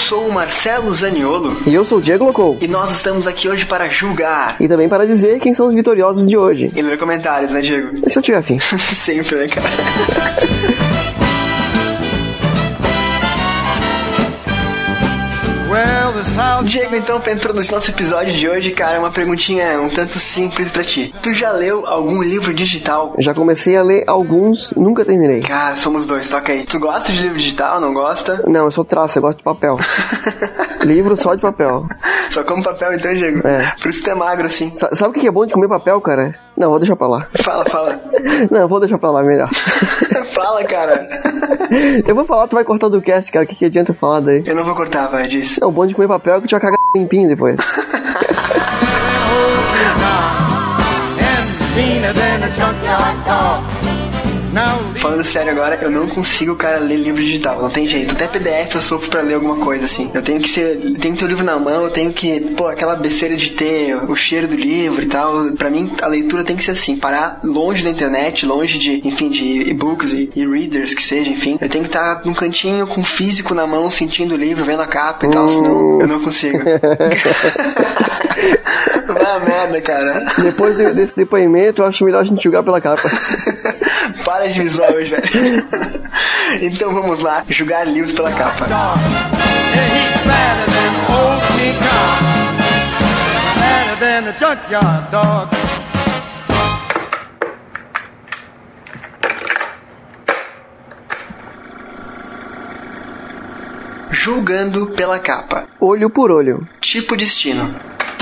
sou o Marcelo Zaniolo. E eu sou o Diego Locou. E nós estamos aqui hoje para julgar. E também para dizer quem são os vitoriosos de hoje. E ler comentários, né, Diego? E se eu tiver afim? Sempre, né, cara? Diego, então, pra introduzir nosso episódio de hoje, cara, uma perguntinha um tanto simples pra ti. Tu já leu algum livro digital? Já comecei a ler alguns, nunca terminei. Cara, somos dois, toca aí. Tu gosta de livro digital, não gosta? Não, eu sou traço, eu gosto de papel. Livro só de papel. Só como papel então, Diego? É. Por isso tu é magro, assim. Sabe o que é bom de comer papel, cara? Não, vou deixar pra lá. Fala. Não, vou deixar pra lá, melhor. Fala, cara. Eu vou falar, tu vai cortar do cast, cara. O que adianta eu falar daí? Eu não vou cortar, vai, diz. Não, o bom de comer papel é que tu vai cagar limpinho depois. Falando sério agora, eu não consigo, cara, ler livro digital. Não tem jeito. Até PDF eu sofro pra ler alguma coisa, assim. Eu tenho que ter o livro na mão, eu tenho que, aquela besteira de ter o cheiro do livro e tal. Pra mim, a leitura tem que ser assim, parar longe da internet, longe de, enfim, de e-books e readers, que seja, enfim. Eu tenho que estar num cantinho com o físico na mão, sentindo o livro, vendo a capa e tal, senão eu não consigo. Vai a merda, cara. Depois desse depoimento, eu acho melhor a gente julgar pela capa. Para de visual hoje, velho. Então vamos lá, julgar livros pela capa. Julgando pela capa. Olho por olho. Tipo destino.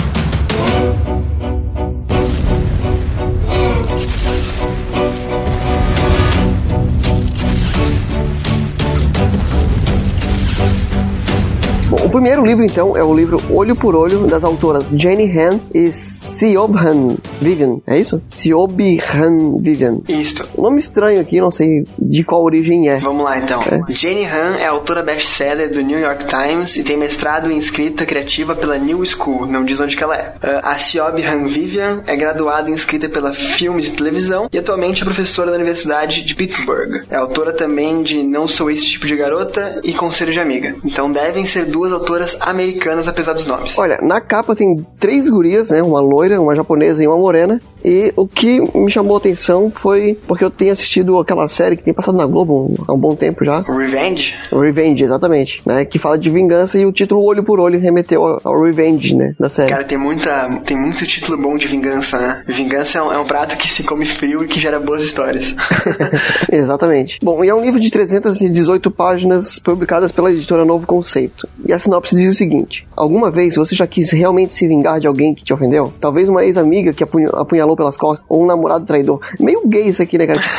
Bom, o primeiro livro, então, é o livro Olho por Olho, das autoras Jenny Han e Siobhan Vivian. É isso? Siobhan Vivian. Isso. Um nome estranho aqui, não sei de qual origem é. Vamos lá, então. Jenny Han é autora best-seller do New York Times e tem mestrado em escrita criativa pela New School, não diz onde que ela é. A Siobhan Vivian é graduada em escrita pela Filmes e Televisão e atualmente é professora da Universidade de Pittsburgh. É autora também de Não Sou Esse Tipo de Garota e Conselho de Amiga. Então devem ser duas autoras americanas, apesar dos nomes. Olha, na capa tem 3 gurias, né? Uma loira, uma japonesa e uma morena. E o que me chamou a atenção foi porque eu tenho assistido aquela série que tem passado na Globo há um bom tempo já. Revenge? Revenge, exatamente. Né? Que fala de vingança e o título Olho por Olho remeteu ao Revenge, né? Da série. Cara, tem muito título bom de vingança, né? Vingança é um prato que se come frio e que gera boas histórias. Exatamente. Bom, e é um livro de 318 páginas publicadas pela editora Novo Conceito. E a sinopse diz o seguinte: alguma vez você já quis realmente se vingar de alguém que te ofendeu? Talvez uma ex-amiga que apunhalou pelas costas, ou um namorado traidor. Meio gay isso aqui, né, cara?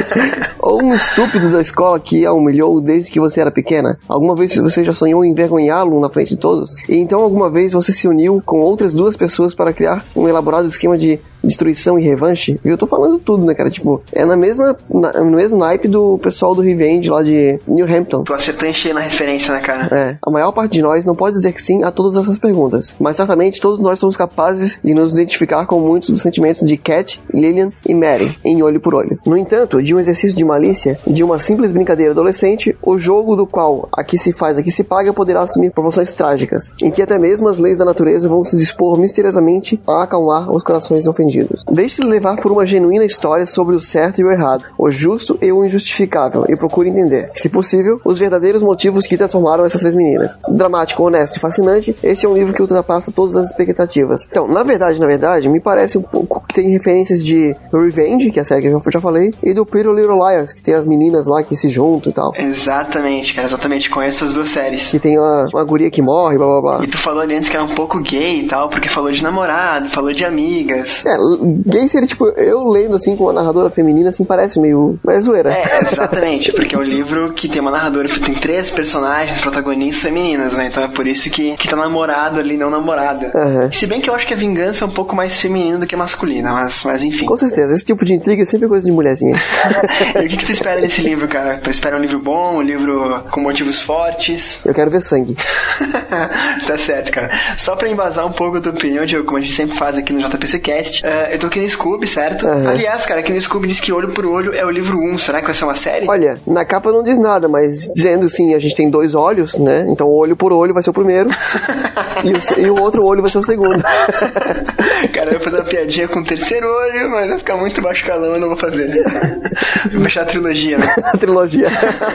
Ou um estúpido da escola que a humilhou desde que você era pequena. Alguma vez você já sonhou em envergonhá-lo na frente de todos? E então alguma vez você se uniu com outras 2 pessoas para criar um elaborado esquema de destruição e revanche? E eu tô falando tudo, né, cara? Tipo, é no mesmo naipe do pessoal do Revenge lá de New Hampton. Tu acertou em cheio na referência, né, cara? É, a maior parte de nós não pode dizer que sim a todas essas perguntas, mas certamente todos nós somos capazes de nos identificar com muitos dos sentimentos de Cat, Lillian e Mary, em Olho por Olho. No entanto, de um exercício de malícia, de uma simples brincadeira adolescente, o jogo do qual aqui se faz, aqui se paga, poderá assumir proporções trágicas, em que até mesmo as leis da natureza vão se dispor misteriosamente a acalmar os corações ofendidos. Deixe-se levar por uma genuína história sobre o certo e o errado, o justo e o injustificável, e procure entender, se possível, os verdadeiros motivos que transformaram essas 3 meninas. Dramático, honesto e fascinante, esse é um livro que ultrapassa todas as expectativas. Então, na verdade, me parece um pouco que tem referências de Revenge, que é a série que eu já falei, e do Pretty Little Liars, que tem as meninas lá que se juntam e tal. Exatamente, cara, exatamente. Conheço as 2 séries. Que tem uma guria que morre, blá blá blá. E tu falou ali antes que era um pouco gay e tal, porque falou de namorado, falou de amigas. Gay seria, tipo, eu lendo assim com uma narradora feminina, assim, parece meio zoeira. Exatamente, porque é um livro que tem uma narradora, tem 3 personagens protagonistas femininas, né? Então é por isso que tá namorado ali, não namorada. Uhum. Se bem que eu acho que a vingança é um pouco mais feminina do que masculina, mas enfim. Com certeza, esse tipo de intriga é sempre coisa de mulherzinha. E o que tu espera desse livro, cara? Tu espera um livro bom, um livro com motivos fortes? Eu quero ver sangue. Tá certo, cara. Só pra embasar um pouco a tua opinião, Diego, como a gente sempre faz aqui no JPC Cast, Eu tô aqui no Scooby, certo? Aliás, cara, aqui no Scooby diz que Olho por Olho é o livro 1. Será que vai ser uma série? Olha, na capa não diz nada, mas dizendo sim, a gente tem 2 olhos, né? Então Olho por Olho vai ser o primeiro e o outro olho vai ser o segundo. Cara, eu vou fazer uma piadinha com o terceiro olho, mas vai ficar muito baixo calão, eu não vou fazer. Vou fechar a trilogia, né? A trilogia.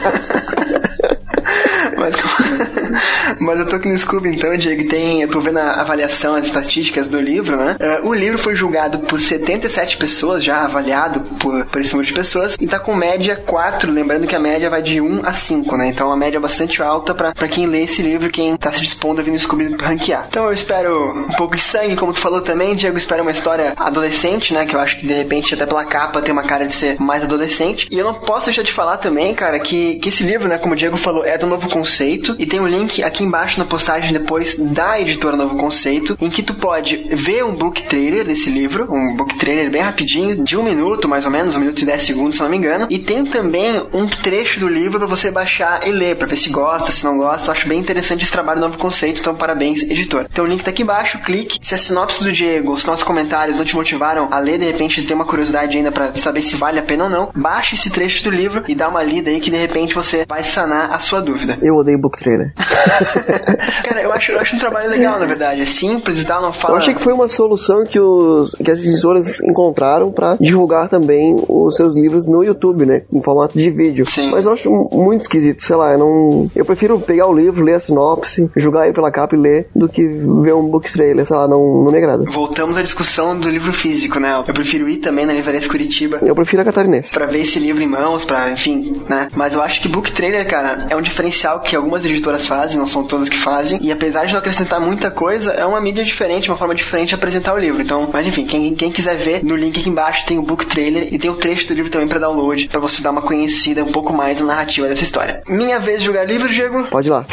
Mas eu tô aqui no Scooby então, Diego, eu tô vendo a avaliação, as estatísticas do livro, né? O livro foi julgado por 77 pessoas, já avaliado por esse número de pessoas, e tá com média 4, lembrando que a média vai de 1 a 5, né? Então a média é bastante alta pra quem lê esse livro, quem tá se dispondo a vir no Scooby ranquear. Então eu espero um pouco de sangue, como tu falou também, Diego, espero uma história adolescente, né? Que eu acho que de repente até pela capa tem uma cara de ser mais adolescente. E eu não posso deixar de falar também, cara, que esse livro, né, como o Diego falou, é do Novo Conceito, e tem um link aqui embaixo na postagem depois da editora Novo Conceito, em que tu pode ver um book trailer desse livro, um book trailer bem rapidinho, de 1 minuto mais ou menos, 1 minuto e 10 segundos, se não me engano, e tem também um trecho do livro pra você baixar e ler, pra ver se gosta, se não gosta. Eu acho bem interessante esse trabalho do Novo Conceito, então parabéns, editor. Então o link tá aqui embaixo, clique. Se a sinopse do Diego, os nossos comentários não te motivaram a ler, de repente ter uma curiosidade ainda pra saber se vale a pena ou não, baixe esse trecho do livro e dá uma lida aí que de repente você vai sanar a sua dúvida. Eu odeio book trailer. Cara, eu acho um trabalho legal, na verdade. É simples e tal, não fala... Eu achei que foi uma solução que as editoras encontraram pra divulgar também os seus livros no YouTube, né? Em formato de vídeo. Sim. Mas eu acho muito esquisito, sei lá, eu prefiro pegar o livro, ler a sinopse, jogar aí pela capa e ler, do que ver um book trailer, sei lá, não me agrada. Voltamos à discussão do livro físico, né? Eu prefiro ir também na Livraria Curitiba. Eu prefiro a Catarinense. Pra ver esse livro em mãos, enfim, né? Mas eu acho que book trailer, cara, é um diferencial que algumas editoras fazem, não são todas que fazem, e apesar de não acrescentar muita coisa, é uma mídia diferente, uma forma diferente de apresentar o livro. Então, mas enfim, quem quiser ver, no link aqui embaixo tem o book trailer e tem o trecho do livro também pra download, pra você dar uma conhecida um pouco mais na narrativa dessa história. Minha vez de jogar livro, Diego? Pode ir lá.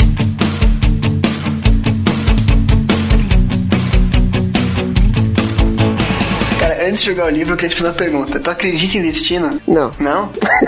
Antes de jogar o livro, eu queria te fazer uma pergunta. Tu acredita em destino? Não. Não?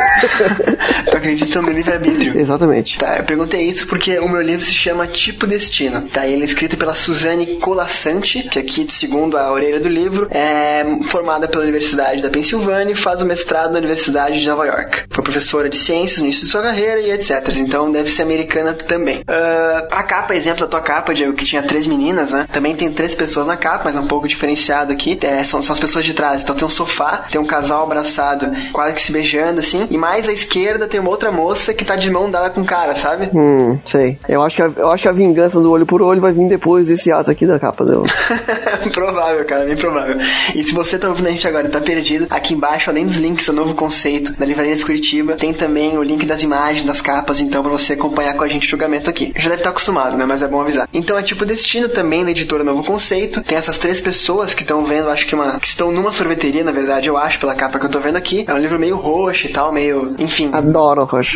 Tu acredita no livre-arbítrio? Exatamente. Tá, eu perguntei isso porque o meu livro se chama Tipo Destino. Tá, ele é escrito pela Suzanne Colasanti, que aqui, segundo a orelha do livro, é formada pela Universidade da Pensilvânia e faz o mestrado na Universidade de Nova York. Foi professora de ciências no início de sua carreira e etc. Então deve ser americana também. A capa, exemplo da tua capa, Diego, que tinha 3 meninas, né? Também tem 3 pessoas na capa, mas é um pouco diferenciado aqui. São as pessoas de trás. Então tem um sofá, tem um casal abraçado, quase que se beijando, assim. E mais à esquerda tem uma outra moça que tá de mão dada com o cara, sabe? Sei. Eu acho que a vingança do Olho por Olho vai vir depois desse ato aqui da capa dela. Provável, cara, bem provável. E se você tá ouvindo a gente agora e tá perdido, aqui embaixo, além dos links do Novo Conceito da Livraria Curitiba, tem também o link das imagens, das capas, então, pra você acompanhar com a gente o julgamento aqui. Já deve estar acostumado, né? Mas é bom avisar. Então é Tipo Destino, também da editora Novo Conceito. Tem essas 3 pessoas que estão vendo, acho que estão numa sorveteria, na verdade, eu acho, pela capa que eu tô vendo aqui. É um livro meio roxo e tal, meio... Enfim. Adoro roxo.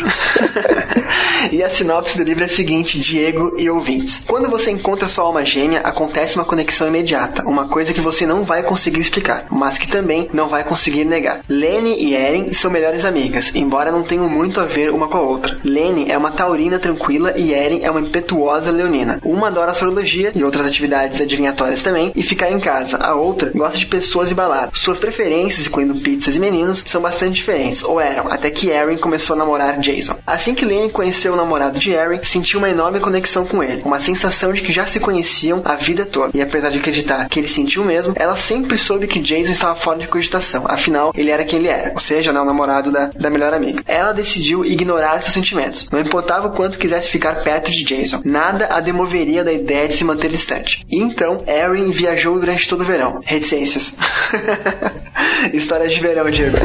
E a sinopse do livro é a seguinte, Diego e ouvintes. Quando você encontra sua alma gêmea, acontece uma conexão imediata, uma coisa que você não vai conseguir explicar, mas que também não vai conseguir negar. Lenny e Erin são melhores amigas, embora não tenham muito a ver uma com a outra. Lenny é uma taurina tranquila e Erin é uma impetuosa leonina. Uma adora astrologia e outras atividades adivinhatórias também, e ficar em casa. A outra gosta de pessoas e balada. Suas preferências, incluindo pizzas e meninos, são bastante diferentes, ou eram, até que Erin começou a namorar Jason. Assim que Lenny conheceu o namorado de Erin, sentiu uma enorme conexão com ele, uma sensação de que já se conheciam a vida toda. E apesar de acreditar que ele sentiu mesmo, ela sempre soube que Jason estava fora de cogitação, afinal, ele era quem ele era, ou seja, né, o namorado da melhor amiga. Ela decidiu ignorar seus sentimentos, não importava o quanto quisesse ficar perto de Jason, nada a demoveria da ideia de se manter distante. E então, Erin viajou durante todo o verão. Reticências. Histórias de verão, Diego.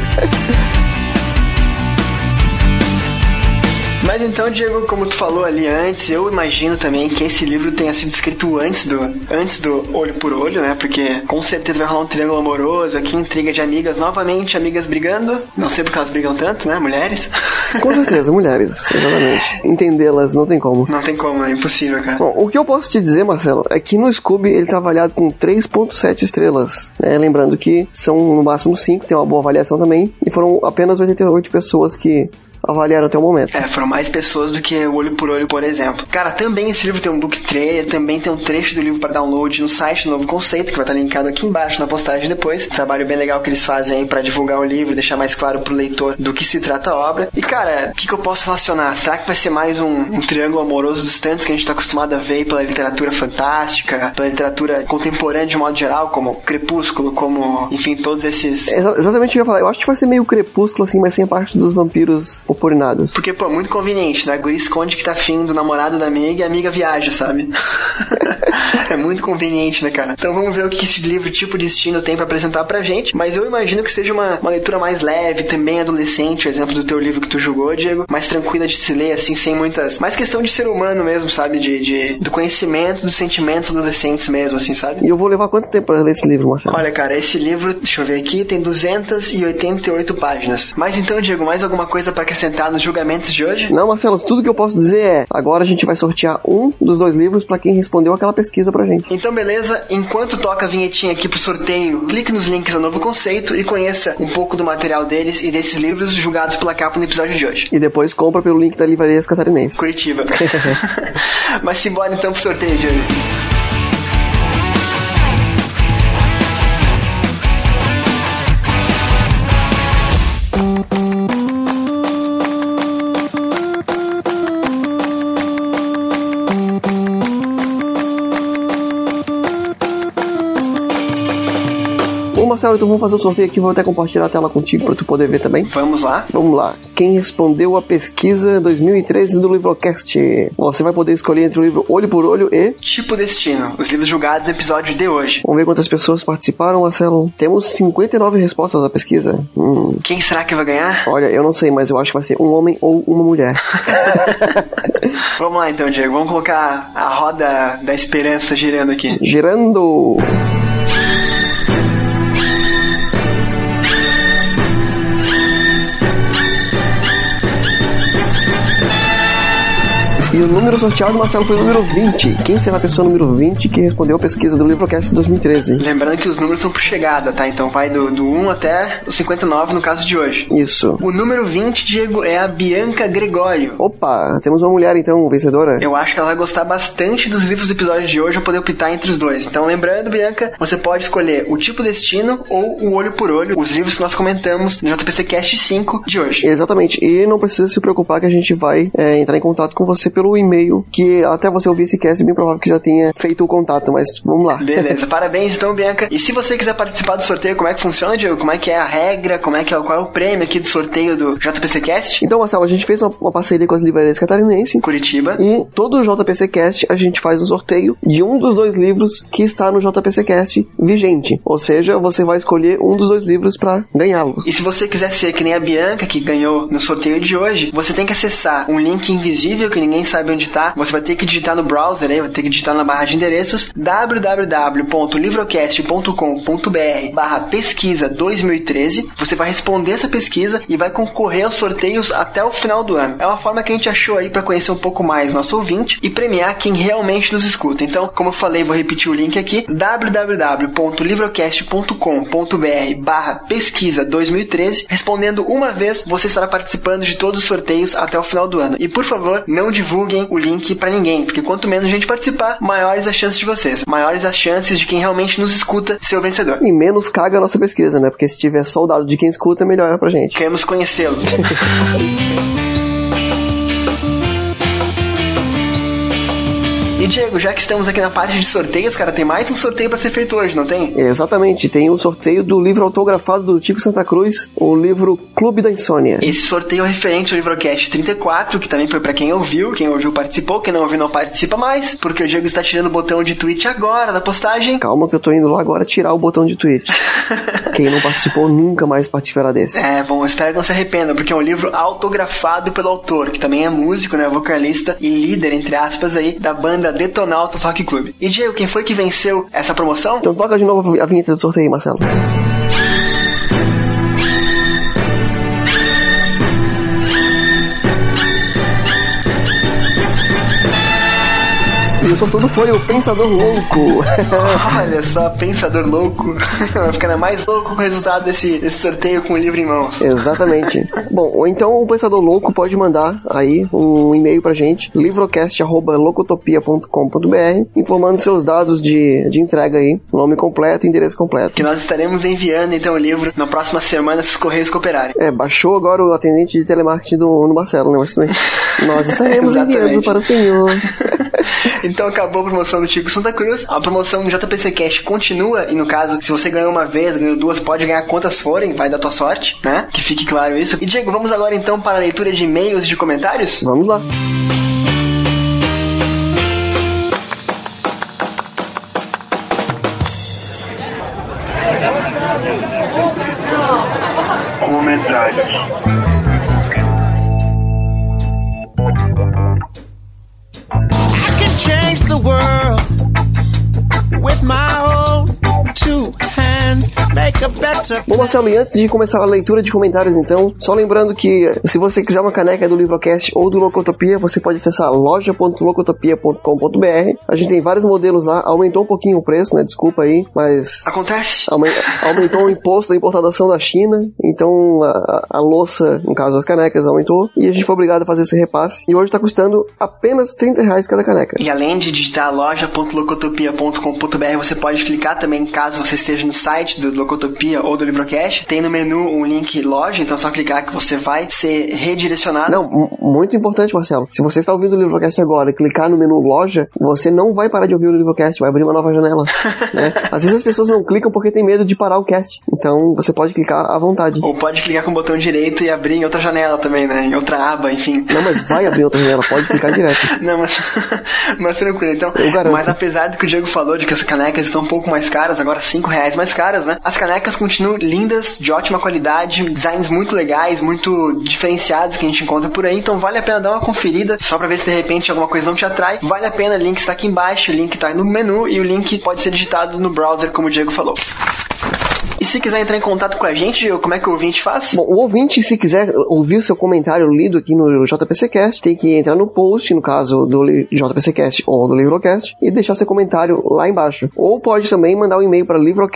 Mas então, Diego, como tu falou ali antes, eu imagino também que esse livro tenha sido escrito antes do Olho por Olho, né? Porque com certeza vai rolar um triângulo amoroso aqui, intriga de amigas, novamente amigas brigando. Não sei porque elas brigam tanto, né? Mulheres. Com certeza, mulheres, exatamente. Entendê-las não tem como. Não tem como, é impossível, cara. Bom, o que eu posso te dizer, Marcelo, é que no Scooby ele tá avaliado com 3.7 estrelas, né? Lembrando que são no máximo 5, tem uma boa avaliação também, e foram apenas 88 pessoas que avaliaram até o momento. Foram mais pessoas do que o Olho por Olho, por exemplo. Cara, também esse livro tem um book trailer, também tem um trecho do livro para download no site do Novo Conceito, que vai estar linkado aqui embaixo na postagem depois. Um trabalho bem legal que eles fazem aí pra divulgar o livro, deixar mais claro pro leitor do que se trata a obra. E cara, o que eu posso relacionar? Será que vai ser mais um triângulo amoroso dos tantos que a gente tá acostumado a ver pela literatura fantástica, pela literatura contemporânea de modo geral, como Crepúsculo, como, enfim, todos esses... Exatamente o que eu ia falar. Eu acho que vai ser meio Crepúsculo, assim, mas sem a parte dos vampiros purpurinados. Porque, pô, muito conveniente, né? A guria esconde que tá afim do namorado da amiga e a amiga viaja, sabe? É muito conveniente, né, cara? Então vamos ver o que esse livro Tipo Destino tem pra apresentar pra gente, mas eu imagino que seja uma leitura mais leve, também adolescente, o exemplo do teu livro que tu julgou, Diego, mais tranquila de se ler, assim, sem muitas... Mais questão de ser humano mesmo, sabe? Do conhecimento, dos sentimentos adolescentes mesmo, assim, sabe? E eu vou levar quanto tempo pra ler esse livro, Marcelo? Olha, cara, esse livro, deixa eu ver aqui, tem 288 páginas. Mas então, Diego, mais alguma coisa pra acrescentar nos julgamentos de hoje? Não, Marcelo, tudo que eu posso dizer é, agora a gente vai sortear um dos 2 livros pra quem respondeu aquela pesquisa pra gente. Então, beleza, enquanto toca a vinhetinha aqui pro sorteio, clique nos links do Novo Conceito e conheça um pouco do material deles e desses livros julgados pela capa no episódio de hoje. E depois compra pelo link da Livrarias Catarinense. Curitiba. Mas simbora então pro sorteio de hoje. Marcelo, então vamos fazer o sorteio aqui, vou até compartilhar a tela contigo pra tu poder ver também. Vamos lá? Vamos lá. Quem respondeu a pesquisa 2013 do Livrocast? Você vai poder escolher entre o livro Olho por Olho e... Tipo Destino, os livros julgados no episódio de hoje. Vamos ver quantas pessoas participaram, Marcelo. Temos 59 respostas à pesquisa. Quem será que vai ganhar? Olha, eu não sei, mas eu acho que vai ser um homem ou uma mulher. Vamos lá então, Diego. Vamos colocar a roda da esperança girando aqui. Girando! E o número sorteado, Marcelo, foi o número 20. Quem será a pessoa número 20 que respondeu a pesquisa do Livrocast 2013? Lembrando que os números são por chegada, tá? Então vai do 1 até o 59 no caso de hoje. Isso. O número 20, Diego, é a Bianca Gregório. Opa, temos uma mulher então, vencedora. Eu acho que ela vai gostar bastante dos livros do episódio de hoje, eu poder optar entre os dois. Então lembrando, Bianca, você pode escolher o Tipo Destino ou o Olho por Olho, os livros que nós comentamos no JPC Cast 5 de hoje. Exatamente, e não precisa se preocupar que a gente vai entrar em contato com você pelo e-mail, que até você ouvir esse cast, é bem provável que já tenha feito o contato, mas vamos lá. Beleza, parabéns então, Bianca. E se você quiser participar do sorteio, como é que funciona, Diego? Como é que é a regra? Qual é o prêmio aqui do sorteio do JPC Cast? Então, Marcelo, a gente fez uma parceria com as livrarias catarinenses, Curitiba, e todo o JPC Cast a gente faz um sorteio de um dos 2 livros que está no JPC Cast vigente, ou seja, você vai escolher um dos 2 livros para ganhá-los. E se você quiser ser que nem a Bianca, que ganhou no sorteio de hoje, você tem que acessar um link invisível que ninguém sabe onde tá. Você vai ter que digitar no browser aí, vai ter que digitar na barra de endereços www.livrocast.com.br/pesquisa 2013. Você vai responder essa pesquisa e vai concorrer aos sorteios até o final do ano. É uma forma que a gente achou aí para conhecer um pouco mais nosso ouvinte e premiar quem realmente nos escuta. Então, como eu falei, vou repetir o link aqui, www.livrocast.com.br/pesquisa 2013. Respondendo uma vez, você estará participando de todos os sorteios até o final do ano. E por favor, não divulguem o link pra ninguém, porque quanto menos gente participar, maiores as chances de vocês, maiores as chances de quem realmente nos escuta ser o vencedor. E menos caga a nossa pesquisa, né? Porque se tiver soldado de quem escuta, melhor é pra gente. Queremos conhecê-los. E Diego, já que estamos aqui na parte de sorteios, cara, tem mais um sorteio pra ser feito hoje, não tem? Exatamente, tem o sorteio do livro autografado do Tico Santa Cruz, o livro Clube da Insônia. Esse sorteio é referente ao Livrocast 34, que também foi pra quem ouviu participou, quem não ouviu não participa mais, porque o Diego está tirando o botão de tweet agora da postagem. Calma que eu tô indo lá agora tirar o botão de tweet. Quem não participou nunca mais participará desse. Bom, espero que não se arrependam, porque é um livro autografado pelo autor, que também é músico, né, vocalista e líder, entre aspas, aí, da banda Detonautas Rock Club. E Diego, quem foi que venceu essa promoção? Então toca de novo a vinheta do sorteio, Marcelo. E o sortudo foi o Pensador Louco. Olha só, Pensador Louco. Vai ficando mais louco com o resultado desse sorteio com o livro em mãos. Exatamente. Bom, ou então o Pensador Louco pode mandar aí um e-mail pra gente, livrocast@locotopia.com.br, informando seus dados de entrega aí, nome completo e endereço completo. Que nós estaremos enviando então o livro na próxima semana, se os Correios cooperarem. Baixou agora o atendente de telemarketing no Marcelo, né? Mas nós estaremos enviando para o senhor. Então acabou a promoção do Tico Santa Cruz. A promoção do JPC Cash continua, e no caso, se você ganhou uma vez, ganhou duas, pode ganhar quantas forem, vai da tua sorte, né? Que fique claro isso. E Diego, vamos agora então para a leitura de e-mails e de comentários? Vamos lá. Comentários. I can change the world with my own two hands. Make a better... Bom, Marcelo, e antes de começar a leitura de comentários, então, só lembrando que se você quiser uma caneca do Livrocast ou do Locotopia, você pode acessar loja.locotopia.com.br. A gente tem vários modelos lá, aumentou um pouquinho o preço, né? Desculpa aí, mas... Acontece. Aumentou o imposto da importação da China, então a louça, no caso as canecas, aumentou, e a gente foi obrigado a fazer esse repasse, e hoje tá custando apenas R$30 cada caneca. E além de digitar loja.locotopia.com.br, você pode clicar também, caso você esteja no site do Locotopia ou do Livrocast, tem no menu um link loja, então é só clicar que você vai ser redirecionado. Não, muito importante, Marcelo. Se você está ouvindo o Livrocast agora e clicar no menu loja, você não vai parar de ouvir o Livrocast, vai abrir uma nova janela, né? Às vezes as pessoas não clicam porque tem medo de parar o cast, então você pode clicar à vontade. Ou pode clicar com o botão direito e abrir em outra janela também, né? Em outra aba, enfim. Não, mas vai abrir outra janela, pode clicar direto. Não, mas tranquilo, então. Eu garanto. Mas apesar do que o Diego falou de que as canecas estão um pouco mais caras, agora R$5 mais caras, né? As canecas continuam lindas, de ótima qualidade, designs muito legais, muito diferenciados que a gente encontra por aí, então vale a pena dar uma conferida, só pra ver se de repente alguma coisa não te atrai. Vale a pena, o link está aqui embaixo, o link está no menu e o link pode ser digitado no browser, como o Diego falou. E se quiser entrar em contato com a gente, Diego, como é que o ouvinte faz? Bom, o ouvinte, se quiser ouvir o seu comentário lido aqui no JPCcast, tem que entrar no post, no caso do JPCcast ou do Livrocast, e deixar seu comentário lá embaixo. Ou pode também mandar um e-mail para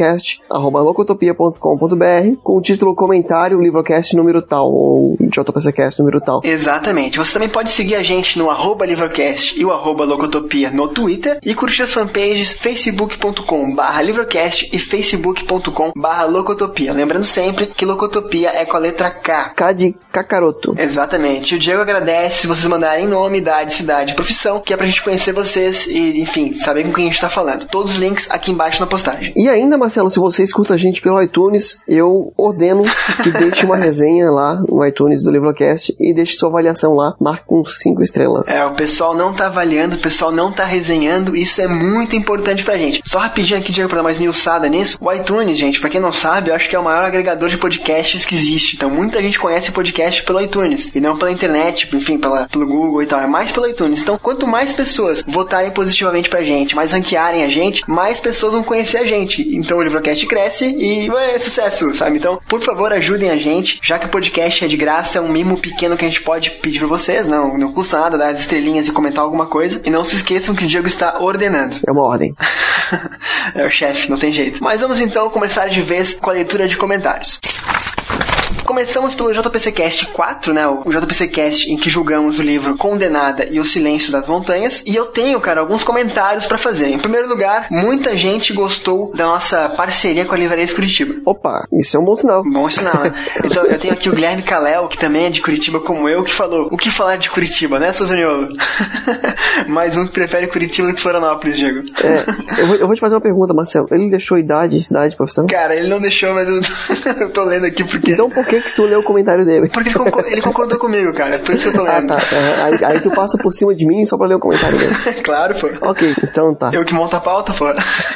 livrocast@locotopia.com.br com o título comentário Livrocast número tal, ou JPCcast número tal. Exatamente. Você também pode seguir a gente no @livrocast e o @locotopia no Twitter, e curtir as fanpages facebook.com/livrocast e facebook.com/locotopia. Lembrando sempre que Locotopia é com a letra K. K de cacaroto. Exatamente. O Diego agradece se vocês mandarem nome, idade, cidade e profissão, que é pra gente conhecer vocês e, enfim, saber com quem a gente tá falando. Todos os links aqui embaixo na postagem. E ainda, Marcelo, se você escuta a gente pelo iTunes, eu ordeno que deixe uma resenha lá no iTunes do Livrocast e deixe sua avaliação lá, marque com 5 estrelas. O pessoal não tá avaliando, o pessoal não tá resenhando, isso é muito importante pra gente. Só rapidinho aqui, Diego, pra dar mais miuçada nisso, o iTunes, gente, pra quem não sabe, eu acho que é o maior agregador de podcasts que existe. Então muita gente conhece podcast pelo iTunes e não pela internet, enfim, pelo Google e tal, é mais pelo iTunes. Então quanto mais pessoas votarem positivamente pra gente, mais ranquearem a gente, mais pessoas vão conhecer a gente. Então o Livrocast cresce e é sucesso, sabe? Então, por favor, ajudem a gente, já que o podcast é de graça, é um mimo pequeno que a gente pode pedir pra vocês, não custa nada dar as estrelinhas e comentar alguma coisa. E não se esqueçam que o Diego está ordenando. É uma ordem. É o chefe, não tem jeito. Mas vamos então começar de vez com a leitura de comentários. Começamos pelo JPCcast 4, né? O JPCcast em que julgamos o livro Condenada e o Silêncio das Montanhas. E eu tenho, cara, alguns comentários pra fazer. Em primeiro lugar, muita gente gostou da nossa parceria com a Livraria Curitiba. Opa, isso é um bom sinal. Bom sinal, né? Então, eu tenho aqui o Guilherme Calel, que também é de Curitiba como eu, que falou: o que falar de Curitiba, né, Suzaniolo? Mais um que prefere Curitiba do que Florianópolis, Diego. Eu vou te fazer uma pergunta, Marcelo. Ele deixou idade, cidade, profissão? Cara, ele não deixou, mas eu tô lendo aqui porque... Então por que tu leu o comentário dele? Porque ele concordou comigo, cara. Por isso que eu tô lendo. Ah, tá. Aí tu passa por cima de mim só pra ler o comentário dele. Claro, pô. Ok, então tá. Eu que monto a pauta, pô.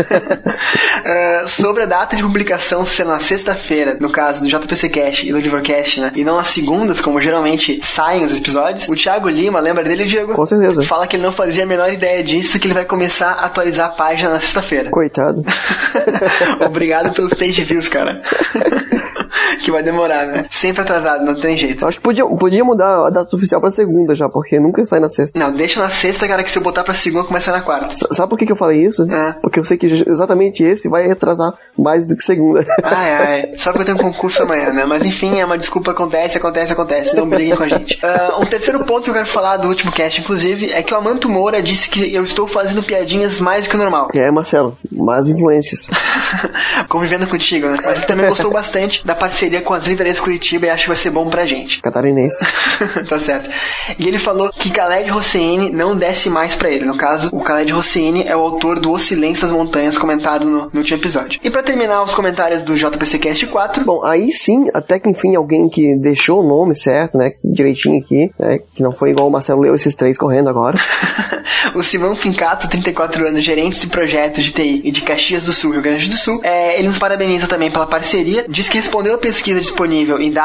Sobre a data de publicação ser na sexta-feira, no caso do JPCcast e do Livrocast, né? E não nas segundas, como geralmente saem os episódios, o Thiago Lima, lembra dele, Diego? Com certeza. Fala que ele não fazia a menor ideia disso, que ele vai começar a atualizar a página na sexta-feira. Coitado. Obrigado pelos page views, cara. Que vai demorar, né? Sempre atrasado, não tem jeito. Acho que podia mudar a data oficial pra segunda já, porque nunca sai na sexta. Não, deixa na sexta, cara, que se eu botar pra segunda, começa na quarta. Sabe por que eu falei isso? Porque eu sei que exatamente esse vai atrasar mais do que segunda. Ai. Sabe que eu tenho um concurso amanhã, né? Mas enfim, é uma desculpa, acontece. Não briguem com a gente. Um terceiro ponto que eu quero falar do último cast, inclusive, é que o Amanto Moura disse que eu estou fazendo piadinhas mais do que o normal. Marcelo, más influências. Convivendo contigo, né? Mas ele também gostou bastante da parceria com as livrarias Curitiba e acho que vai ser bom pra gente. Catarinense. Tá certo. E ele falou que Khaled Hosseini não desce mais pra ele. No caso, o Khaled Hosseini é o autor do O Silêncio das Montanhas, comentado no último episódio. E pra terminar os comentários do JPCcast 4... Bom, aí sim, até que enfim, alguém que deixou o nome certo, né? Direitinho aqui, né? Que não foi igual o Marcelo leu esses 3 correndo agora. O Simão Fincato, 34 anos, gerente de projetos de TI e de Caxias do Sul, Rio Grande do Sul. Ele nos parabeniza também pela parceria. Diz que respondeu a pesquisa disponível em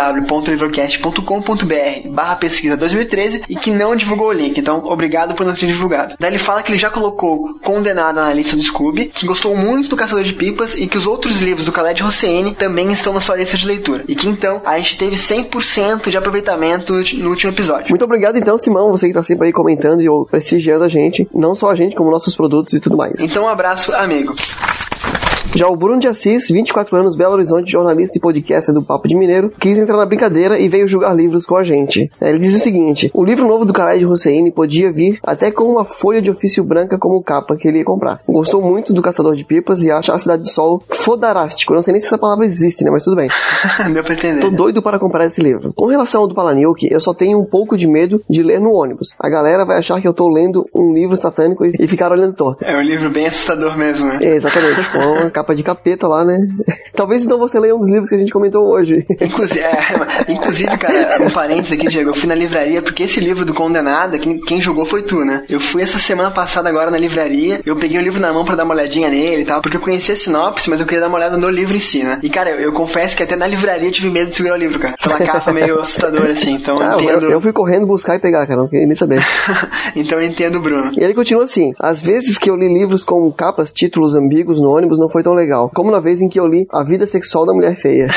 www.livrocast.com.br/pesquisa 2013 e que não divulgou o link. Então, obrigado por não ter divulgado. Daí ele fala que ele já colocou Condenado na lista do Scooby, que gostou muito do Caçador de Pipas e que os outros livros do Khaled Hosseini também estão na sua lista de leitura. E que então a gente teve 100% de aproveitamento no último episódio. Muito obrigado então, Simão, você que tá sempre aí comentando e prestigiando a gente, não só a gente, como nossos produtos e tudo mais. Então um abraço, amigo. Já o Bruno de Assis, 24 anos, Belo Horizonte, jornalista e podcaster do Papo de Mineiro, quis entrar na brincadeira e veio julgar livros com a gente. Ele diz o seguinte: o livro novo do Khaled Hosseini podia vir até com uma folha de ofício branca como capa que ele ia comprar. Gostou muito do Caçador de Pipas e acha A Cidade do Sol fodarástico. Eu não sei nem se essa palavra existe, né? Mas tudo bem. Deu pra entender. Tô doido para comprar esse livro. Com relação ao do Palahniuk, eu só tenho um pouco de medo de ler no ônibus. A galera vai achar que eu tô lendo um livro satânico e ficar olhando torto. É um livro bem assustador mesmo, né? Exatamente. Com uma capa de capeta lá, né? Talvez então você leia um dos livros que a gente comentou hoje. Inclusive, cara, um parênteses aqui, Diego, eu fui na livraria porque esse livro do Condenado, quem jogou foi tu, né? Eu fui essa semana passada agora na livraria, eu peguei o livro na mão pra dar uma olhadinha nele e tal, porque eu conhecia a sinopse, mas eu queria dar uma olhada no livro em si, né? E, cara, eu confesso que até na livraria eu tive medo de segurar o livro, cara. Pela capa meio assustadora, assim, então eu entendo... Eu fui correndo buscar e pegar, cara, não queria nem saber. Então eu entendo o Bruno. E ele continua assim: às vezes que eu li livros com capas, títulos ambíguos no ônibus não foi tão legal, como na vez em que eu li A Vida Sexual da Mulher Feia.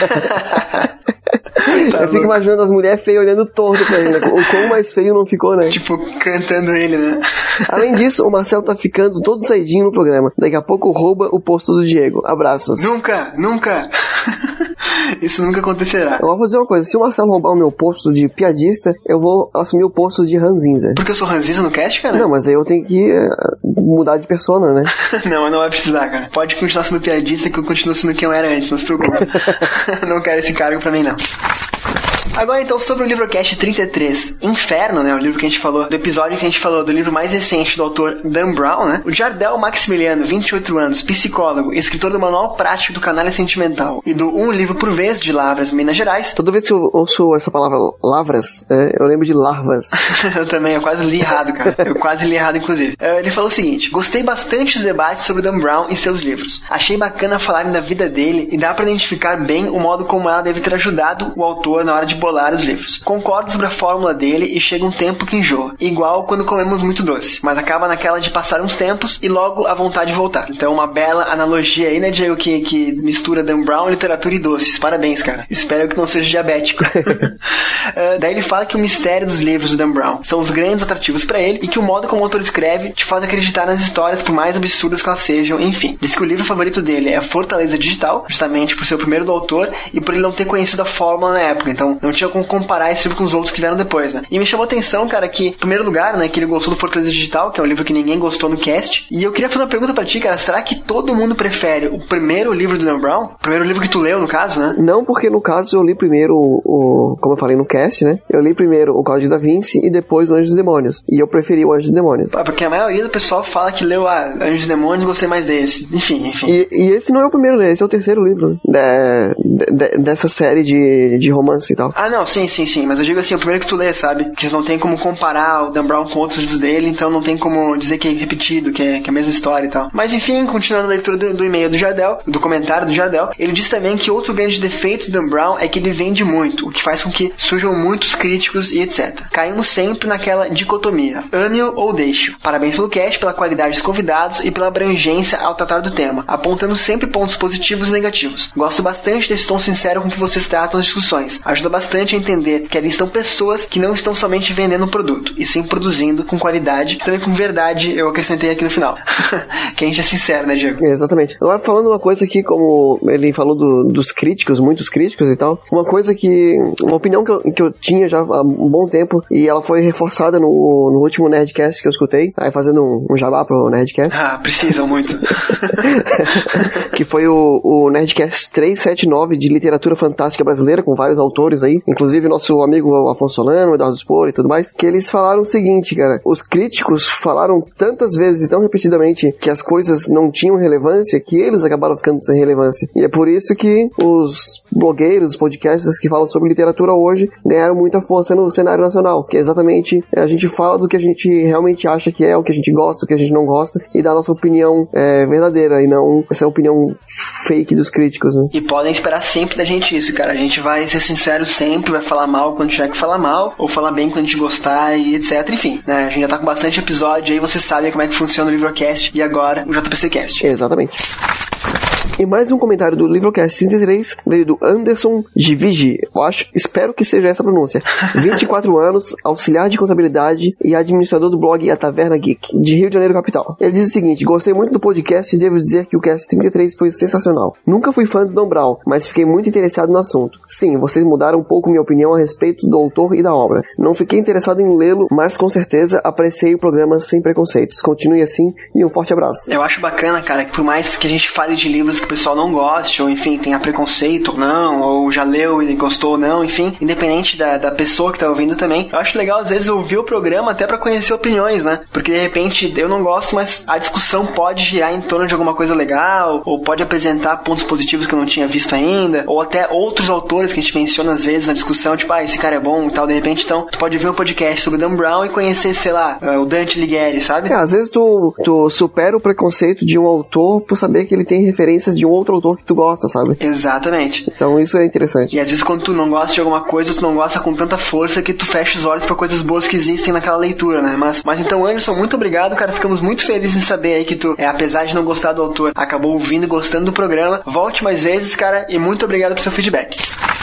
Eu fico imaginando as mulheres feias olhando torto pra ele, né? O quão mais feio não ficou, né? Tipo, cantando ele, né? Além disso, o Marcelo tá ficando todo saidinho no programa. Daqui a pouco rouba o posto do Diego. Abraços. Nunca! Isso nunca acontecerá. Eu vou fazer uma coisa: se o Marcelo roubar o meu posto de piadista, eu vou assumir o posto de ranzinza. Porque eu sou ranzinza no cast, cara? Não, mas aí eu tenho que mudar de persona, né? Não vai precisar, cara. Pode continuar sendo piadista que eu continuo sendo quem eu era antes, não se preocupe. Não quero esse cargo pra mim, não. Agora então sobre o Livrocast 33, Inferno, né, o livro que a gente falou, do episódio que a gente falou do livro mais recente do autor Dan Brown, né, o Jardel Maximiliano, 28 anos, psicólogo, escritor do Manual Prático do Canalha Sentimental e do Um Livro por Vez, de Lavras, Minas Gerais. Toda vez que eu ouço essa palavra lavras, eu lembro de larvas. Eu também, eu quase li errado, cara, inclusive. Ele falou o seguinte: gostei bastante do debate sobre Dan Brown e seus livros. Achei bacana falarem da vida dele e dá pra identificar bem o modo como ela deve ter ajudado o autor na hora de bolar os livros. Concordo sobre a fórmula dele e chega um tempo que enjoa. Igual quando comemos muito doce, mas acaba naquela de passar uns tempos e logo a vontade de voltar. Então uma bela analogia aí, né, Diego, que mistura Dan Brown, literatura e doces. Parabéns, cara. Espero que não seja diabético. Daí ele fala que o mistério dos livros do Dan Brown são os grandes atrativos pra ele e que o modo como o autor escreve te faz acreditar nas histórias por mais absurdas que elas sejam, enfim. Diz que o livro favorito dele é A Fortaleza Digital, justamente por ser o primeiro do autor e por ele não ter conhecido a fórmula na época, então não tinha como comparar esse livro com os outros que vieram depois, né? E me chamou a atenção, cara, que, em primeiro lugar, né, que ele gostou do Fortaleza Digital, que é um livro que ninguém gostou no cast, e eu queria fazer uma pergunta pra ti, cara: será que todo mundo prefere o primeiro livro do Dan Brown? O primeiro livro que tu leu, no caso, né? Não, porque no caso eu li primeiro como eu falei no cast, né? Eu li primeiro o Código da Vinci e depois o Anjos e Demônios. E eu preferi o Anjos e Demônios. Porque a maioria do pessoal fala que leu Anjos e Demônios e gostei mais desse. Enfim. E esse não é o primeiro, né? Esse é o terceiro livro dessa série de romance e tal. Ah, não, sim. Mas eu digo assim, o primeiro que tu lê, sabe? Que não tem como comparar o Dan Brown com outros livros dele, então não tem como dizer que é repetido, que é a mesma história e tal. Mas enfim, continuando a leitura do e-mail do Jardel, do comentário do Jardel, ele diz também que outro grande defeito do Dan Brown é que ele vende muito, o que faz com que surjam muitos críticos e etc. Caímos sempre naquela dicotomia, ame-o ou deixe-o. Parabéns pelo cast, pela qualidade dos convidados e pela abrangência ao tratar do tema, apontando sempre pontos positivos e negativos. Gosto bastante desse tom sincero com que vocês tratam as discussões. Ajuda bastante a entender que ali estão pessoas que não estão somente vendendo o produto, e sim produzindo com qualidade, também com verdade, eu acrescentei aqui no final. Que a gente é sincero, né, Diego? Exatamente. Agora, falando uma coisa aqui, como ele falou dos críticos, muitos críticos e tal, uma opinião que eu tinha já há um bom tempo, e ela foi reforçada no último Nerdcast que eu escutei, aí fazendo um jabá pro Nerdcast. Ah, precisam muito. Que foi o Nerdcast 379 de literatura fantástica brasileira, com vários autores aí, inclusive nosso amigo Afonso Solano, Eduardo Spor e tudo mais, que eles falaram o seguinte, cara, os críticos falaram tantas vezes e tão repetidamente que as coisas não tinham relevância, que eles acabaram ficando sem relevância. E é por isso que os blogueiros, os podcasters que falam sobre literatura hoje ganharam muita força no cenário nacional, que é exatamente a gente fala do que a gente realmente acha que é, o que a gente gosta, o que a gente não gosta, e dá a nossa opinião verdadeira, e não essa opinião fake dos críticos, né? E podem esperar sempre da gente isso, cara. A gente vai ser sincero sempre, vai falar mal quando tiver que falar mal, ou falar bem quando a gente gostar e etc. Enfim, né? A gente já tá com bastante episódio aí, vocês sabem como é que funciona o Livrocast e agora o JPCcast. Exatamente. E mais um comentário do Livrocast 33 veio do Anderson Givigi. Espero que seja essa a pronúncia. 24 anos, auxiliar de contabilidade e administrador do blog A Taverna Geek, de Rio de Janeiro, capital. Ele diz o seguinte: gostei muito do podcast e devo dizer que o cast 33 foi sensacional. Nunca fui fã do Dan Brown, mas fiquei muito interessado no assunto. Sim, vocês mudaram um pouco minha opinião a respeito do autor e da obra. Não fiquei interessado em lê-lo, mas com certeza apreciei o programa sem preconceitos. Continue assim e um forte abraço. Eu acho bacana, cara, que por mais que a gente fale de livros que o pessoal não goste, ou enfim, tenha preconceito ou não, ou já leu e gostou ou não, enfim, independente da pessoa que tá ouvindo também, eu acho legal às vezes ouvir o programa até pra conhecer opiniões, né? Porque de repente eu não gosto, mas a discussão pode girar em torno de alguma coisa legal, ou pode apresentar pontos positivos que eu não tinha visto ainda, ou até outros autores que a gente menciona às vezes na discussão, tipo, esse cara é bom e tal, de repente, então, tu pode ver um podcast sobre o Dan Brown e conhecer, sei lá, o Dante Alighieri, sabe? Às vezes tu supera o preconceito de um autor por saber que ele tem referências de um outro autor que tu gosta, sabe? Exatamente. Então isso é interessante. E às vezes quando tu não gosta de alguma coisa, tu não gosta com tanta força que tu fecha os olhos pra coisas boas que existem naquela leitura, né? Mas então, Anderson, muito obrigado, cara. Ficamos muito felizes em saber aí que tu, apesar de não gostar do autor, acabou ouvindo e gostando do programa. Volte mais vezes, cara, e muito obrigado pelo seu feedback.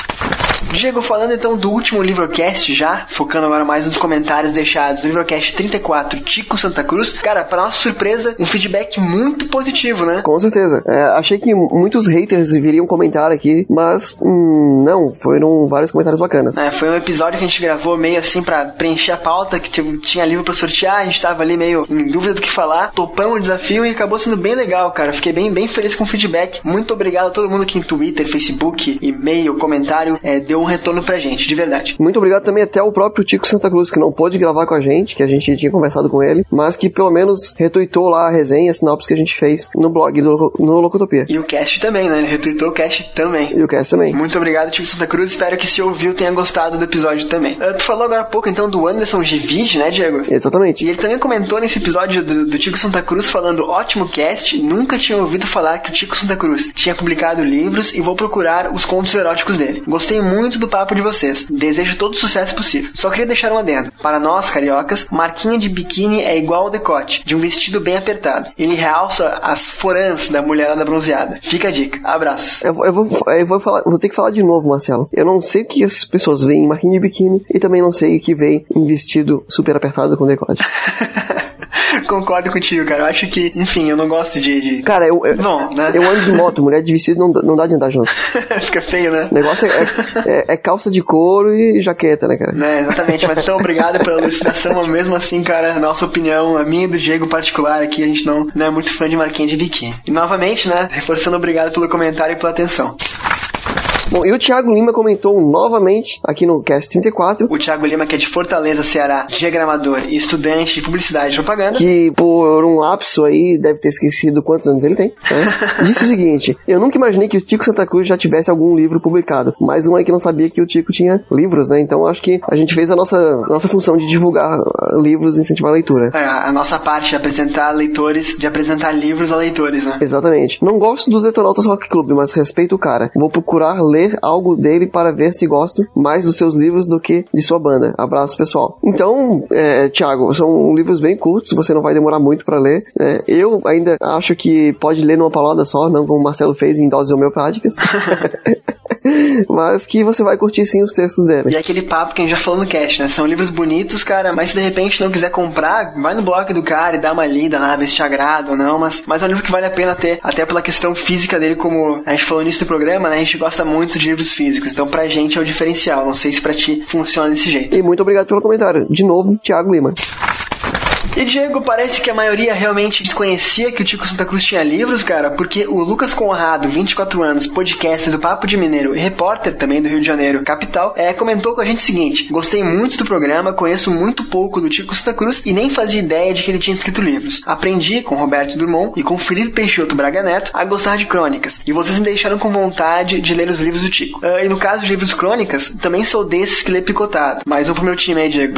Diego, falando então do último Livrocast já, focando agora mais nos comentários deixados no Livrocast 34, Tico Santa Cruz, cara, pra nossa surpresa, um feedback muito positivo, né? Com certeza. Achei que muitos haters viriam comentar aqui, mas não, foram vários comentários bacanas. Foi um episódio que a gente gravou meio assim pra preencher a pauta, que tinha livro pra sortear, a gente tava ali meio em dúvida do que falar, topamos o desafio e acabou sendo bem legal, cara. Fiquei bem feliz com o feedback. Muito obrigado a todo mundo que em Twitter, Facebook, e-mail, comentário, deu um retorno pra gente, de verdade. Muito obrigado também até ao próprio Tico Santa Cruz, que não pôde gravar com a gente, que a gente tinha conversado com ele, mas que pelo menos retweetou lá a resenha, a sinopse que a gente fez no blog no Locutopia. E o cast também, né? Ele retweetou o cast também. E o cast também. Muito obrigado, Tico Santa Cruz. Espero que se ouviu tenha gostado do episódio também. Tu falou agora há pouco, então, do Anderson Givigi, né, Diego? Exatamente. E ele também comentou nesse episódio do Tico Santa Cruz falando: ótimo cast, nunca tinha ouvido falar que o Tico Santa Cruz tinha publicado livros e vou procurar os contos eróticos dele. Gostei muito do papo de vocês. Desejo todo o sucesso possível. Só queria deixar um adendo. Para nós, cariocas, marquinha de biquíni é igual ao decote, de um vestido bem apertado. Ele realça as forãs da mulherada bronzeada. Fica a dica. Abraços. Eu vou ter que falar de novo, Marcelo. Eu não sei o que as pessoas veem em marquinha de biquíni e também não sei o que veem em vestido super apertado com decote. Concordo contigo, cara. Eu acho que, enfim, eu não gosto de... Cara, Bom, né? Eu ando de moto, mulher de vestido não dá de andar junto. Fica feio, né? O negócio é calça de couro e jaqueta, né, cara? Exatamente. Mas então, obrigado pela elucidação. Mas mesmo assim, cara, nossa opinião, a minha e do Diego particular aqui, a gente não é muito fã de marquinha de biquíni. E novamente, né, reforçando, obrigado pelo comentário e pela atenção. Bom, e o Thiago Lima comentou novamente aqui no Cast 34. O Thiago Lima, que é de Fortaleza, Ceará, diagramador e estudante de publicidade e propaganda. Que por um lapso aí deve ter esquecido quantos anos ele tem, né? Disse o seguinte: eu nunca imaginei que o Tico Santa Cruz já tivesse algum livro publicado. Mais um aí que não sabia que o Tico tinha livros, né? Então acho que a gente fez a nossa função de divulgar livros e incentivar a leitura. A nossa parte de apresentar leitores, de apresentar livros a leitores, né? Exatamente. Não gosto do Detonautas Rock Club, mas respeito o cara. Vou procurar ler algo dele para ver se gosto mais dos seus livros do que de sua banda. Abraço, pessoal. Então, Thiago, são livros bem curtos, você não vai demorar muito para ler. Eu ainda acho que pode ler numa paulada só, não como o Marcelo fez em doses homeopáticas. Mas que você vai curtir sim os textos dele. E aquele papo que a gente já falou no cast, né? São livros bonitos, cara, mas se de repente não quiser comprar, vai no blog do cara e dá uma lida lá, ver se te agrada ou não, mas é um livro que vale a pena ter, até pela questão física dele, como a gente falou no início do programa, né? A gente gosta muito de livros físicos, então pra gente é o diferencial. Não sei se pra ti funciona desse jeito. E muito obrigado pelo comentário. De novo, Thiago Lima. E, Diego, parece que a maioria realmente desconhecia que o Tico Santa Cruz tinha livros, cara, porque o Lucas Conrado, 24 anos, podcaster do Papo de Mineiro e repórter também do Rio de Janeiro, capital, comentou com a gente o seguinte: gostei muito do programa, conheço muito pouco do Tico Santa Cruz e nem fazia ideia de que ele tinha escrito livros. Aprendi com Roberto Drummond e com Felipe Peixoto Braga Neto a gostar de crônicas, e vocês me deixaram com vontade de ler os livros do Tico. E no caso de livros crônicas, também sou desses que lê picotado. Mais um pro meu time aí, Diego.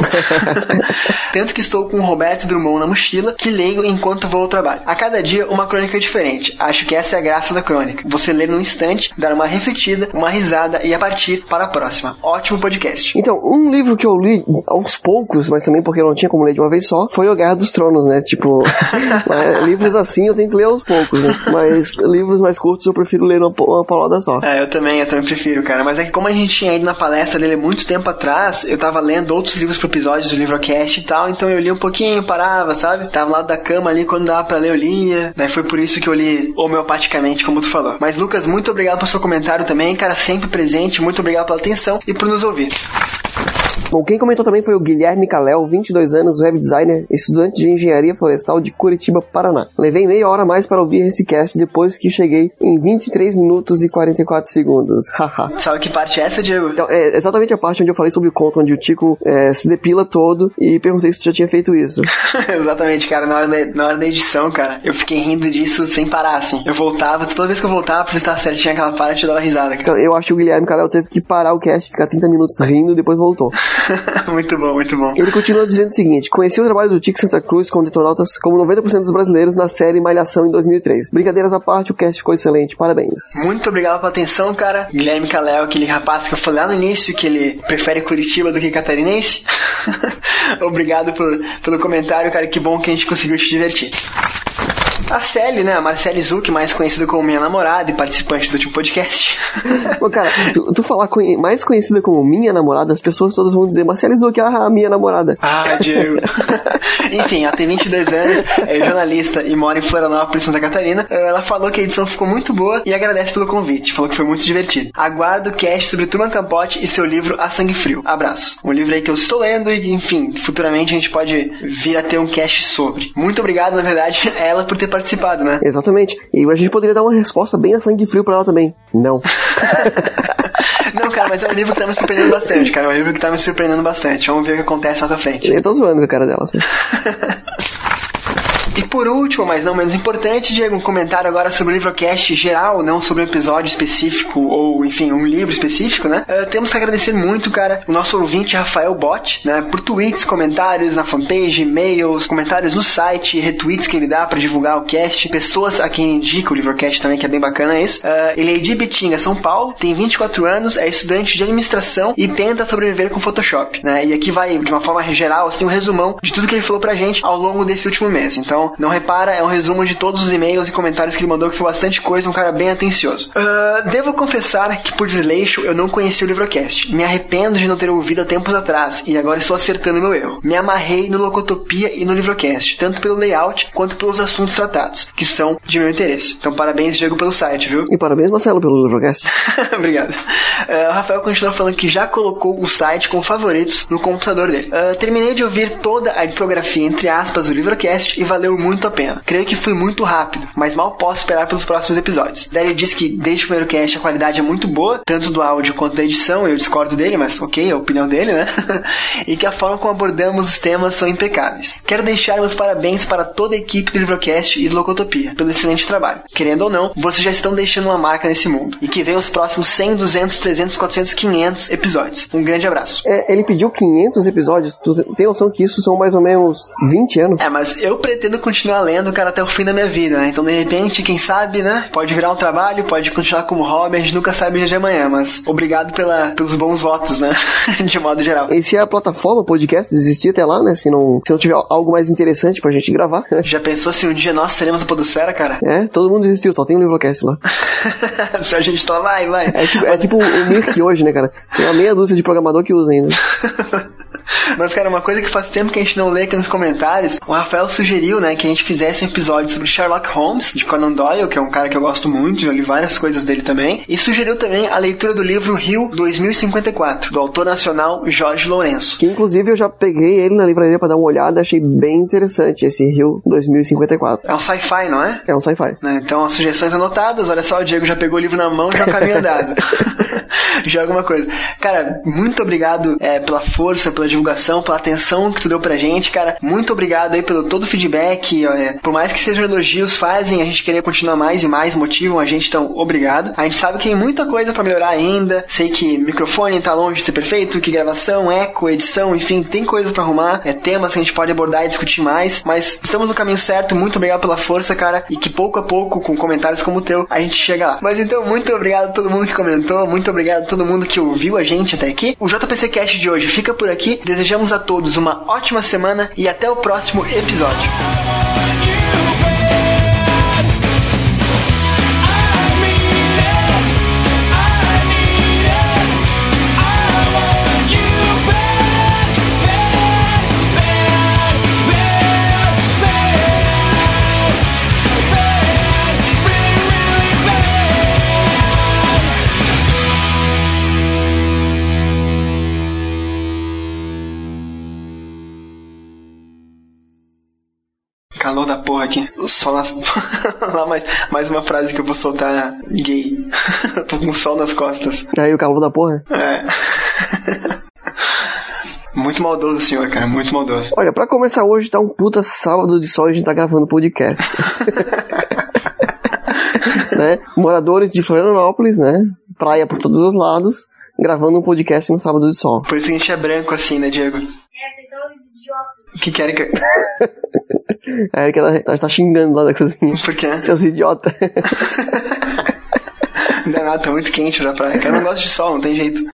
Tanto que estou com o Roberto Drummond na mochila, que leio enquanto vou ao trabalho. A cada dia, uma crônica diferente. Acho que essa é a graça da crônica. Você ler num instante, dar uma refletida, uma risada e a partir para a próxima. Ótimo podcast. Então, um livro que eu li aos poucos, mas também porque eu não tinha como ler de uma vez só, foi o Guerra dos Tronos, né? Tipo, livros assim eu tenho que ler aos poucos, né? Mas livros mais curtos eu prefiro ler uma paulada só. Eu também prefiro, cara. Mas é que como a gente tinha ido na palestra dele muito tempo atrás, eu tava lendo outros livros pro episódios do Livrocast e tal, então eu li um pouquinho, parava, sabe? Tava lá da cama ali, quando dava pra ler eu lia. Daí foi por isso que eu li homeopaticamente, como tu falou. Mas Lucas, muito obrigado pelo seu comentário também, cara, sempre presente, muito obrigado pela atenção e por nos ouvir. Bom, quem comentou também foi o Guilherme Calel, 22 anos, web designer, estudante de engenharia florestal de Curitiba, Paraná. Levei meia hora a mais para ouvir esse cast depois que cheguei em 23 minutos e 44 segundos. Haha. Sabe que parte é essa, Diego? Então, é exatamente a parte onde eu falei sobre o conto, onde o Tico se depila todo e perguntei se tu já tinha feito isso. Exatamente, cara, na hora da edição, cara, eu fiquei rindo disso sem parar, assim. Eu voltava, toda vez que eu voltava pra ver se tava certinho aquela parte, eu dava risada, cara. Então, eu acho que o Guilherme Calel teve que parar o cast, ficar 30 minutos rindo e depois voltou. Muito bom, muito bom. Ele continua dizendo o seguinte: conheci o trabalho do Tico Santa Cruz com Detonautas como 90% dos brasileiros na série Malhação em 2003. Brincadeiras à parte, o cast ficou excelente, parabéns. Muito obrigado pela atenção, cara. Guilherme Calel, aquele rapaz que eu falei lá no início que ele prefere Curitiba do que catarinense. Obrigado pelo comentário, cara, que bom que a gente conseguiu te divertir. A Celi, né, a Marcele Zuc, mais conhecida como minha namorada e participante do último podcast. Pô, cara, tu falar mais conhecida como minha namorada, as pessoas todas vão dizer Marcele Zuc, a minha namorada. Diego. Enfim, ela tem 22 anos, é jornalista e mora em Florianópolis, Santa Catarina. Ela falou que a edição ficou muito boa e agradece pelo convite. Falou que foi muito divertido. Aguardo o cast sobre Truman Capote e seu livro A Sangue Frio. Abraço. Um livro aí que eu estou lendo e, enfim, futuramente a gente pode vir a ter um cast sobre. Muito obrigado, na verdade, a ela por ter participado, né? Exatamente. E a gente poderia dar uma resposta bem a sangue frio pra ela também. Não. Não, cara, mas é um livro que tá me surpreendendo bastante, cara. É um livro que tá me surpreendendo bastante. Vamos ver o que acontece lá pra frente. Eu tô zoando com a cara dela, assim. E por último, mas não menos importante, Diego, um comentário agora sobre o Livrocast geral, não sobre um episódio específico ou, enfim, um livro específico, né? Temos que agradecer muito, cara, o nosso ouvinte Rafael Bott, né? Por tweets, comentários na fanpage, e-mails, comentários no site, retweets que ele dá pra divulgar o cast, pessoas a quem indica o Livrocast também, que é bem bacana isso. Ele é de Bitinga, São Paulo, tem 24 anos, é estudante de administração e tenta sobreviver com Photoshop, né? E aqui vai, de uma forma geral, assim, um resumão de tudo que ele falou pra gente ao longo desse último mês. Então, não repara, é um resumo de todos os e-mails e comentários que ele mandou, que foi bastante coisa, um cara bem atencioso. Devo confessar que por desleixo eu não conheci o Livrocast. Me arrependo de não ter ouvido há tempos atrás e agora estou acertando meu erro. Me amarrei no Locotopia e no Livrocast, tanto pelo layout quanto pelos assuntos tratados, que são de meu interesse. Então parabéns, Diego, pelo site, viu? E parabéns, Marcelo, pelo Livrocast. Obrigado. O Rafael continua falando que já colocou o site como favoritos no computador dele. Terminei de ouvir toda a discografia, entre aspas, do Livrocast e valeu valeu muito a pena. Creio que fui muito rápido, mas mal posso esperar pelos próximos episódios. Daí ele diz que desde o primeiro cast a qualidade é muito boa, tanto do áudio quanto da edição. Eu discordo dele, mas ok, é a opinião dele, né? E que a forma como abordamos os temas são impecáveis. Quero deixar meus parabéns para toda a equipe do Livrocast e do Locotopia pelo excelente trabalho. Querendo ou não, vocês já estão deixando uma marca nesse mundo. E que venham os próximos 100, 200, 300, 400, 500 episódios. Um grande abraço. Ele pediu 500 episódios. Tu tem noção que isso são mais ou menos 20 anos? Mas eu pretendo continuar lendo, cara, até o fim da minha vida, né? Então, de repente, quem sabe, né? Pode virar um trabalho, pode continuar como hobby, a gente nunca sabe o dia de amanhã, mas obrigado pelos bons votos, né? De modo geral. E se a plataforma podcast existir até lá, né? Se não tiver algo mais interessante pra gente gravar. Já pensou se um dia nós teremos a podosfera, cara? Todo mundo existiu, só tem um Livrocast lá. Se a gente tá, vai. É tipo o Mirk hoje, né, cara? Tem uma meia dúzia de programador que usa ainda. Mas, cara, uma coisa que faz tempo que a gente não lê aqui nos comentários, o Rafael sugeriu, né, que a gente fizesse um episódio sobre Sherlock Holmes, de Conan Doyle, que é um cara que eu gosto muito, já li várias coisas dele também, e sugeriu também a leitura do livro Rio 2054, do autor nacional Jorge Lourenço. Que, inclusive, eu já peguei ele na livraria pra dar uma olhada, achei bem interessante esse Rio 2054. É um sci-fi, não é? É um sci-fi. Então, as sugestões anotadas, olha só, o Diego já pegou o livro na mão, já caminho andado. Já alguma coisa. Cara, muito obrigado pela força, pela divulgação, pela atenção que tu deu pra gente, cara. Muito obrigado aí pelo todo o feedback. Por mais que sejam elogios, fazem a gente querer continuar mais e mais, motivam a gente, então obrigado. A gente sabe que tem muita coisa pra melhorar ainda. Sei que microfone tá longe de ser perfeito, que gravação, eco, edição, enfim, tem coisas pra arrumar, temas que a gente pode abordar e discutir mais, mas estamos no caminho certo. Muito obrigado pela força, cara, e que pouco a pouco, com comentários como o teu, a gente chega lá. Mas então, muito obrigado a todo mundo que comentou, muito obrigado a todo mundo que ouviu a gente até aqui. O JPC Cast de hoje fica por aqui. Desejamos a todos uma ótima semana e até o próximo episódio. Calor da porra aqui. Sol nas... Lá mais uma frase que eu vou soltar gay. Eu tô com sol nas costas. Aí o calor da porra? Muito maldoso o senhor, cara. Muito maldoso. Olha, pra começar hoje tá um puta sábado de sol e a gente tá gravando podcast. Né? Moradores de Florianópolis, né? Praia por todos os lados, gravando um podcast no sábado de sol. Por isso que a gente é branco assim, né, Diego? Vocês são os idiotas. Que querem que... Que ela tá xingando lá da cozinha. Por quê? Seus idiotas. Não, tá muito quente pra praia. Cara, eu não gosto de sol, não tem jeito.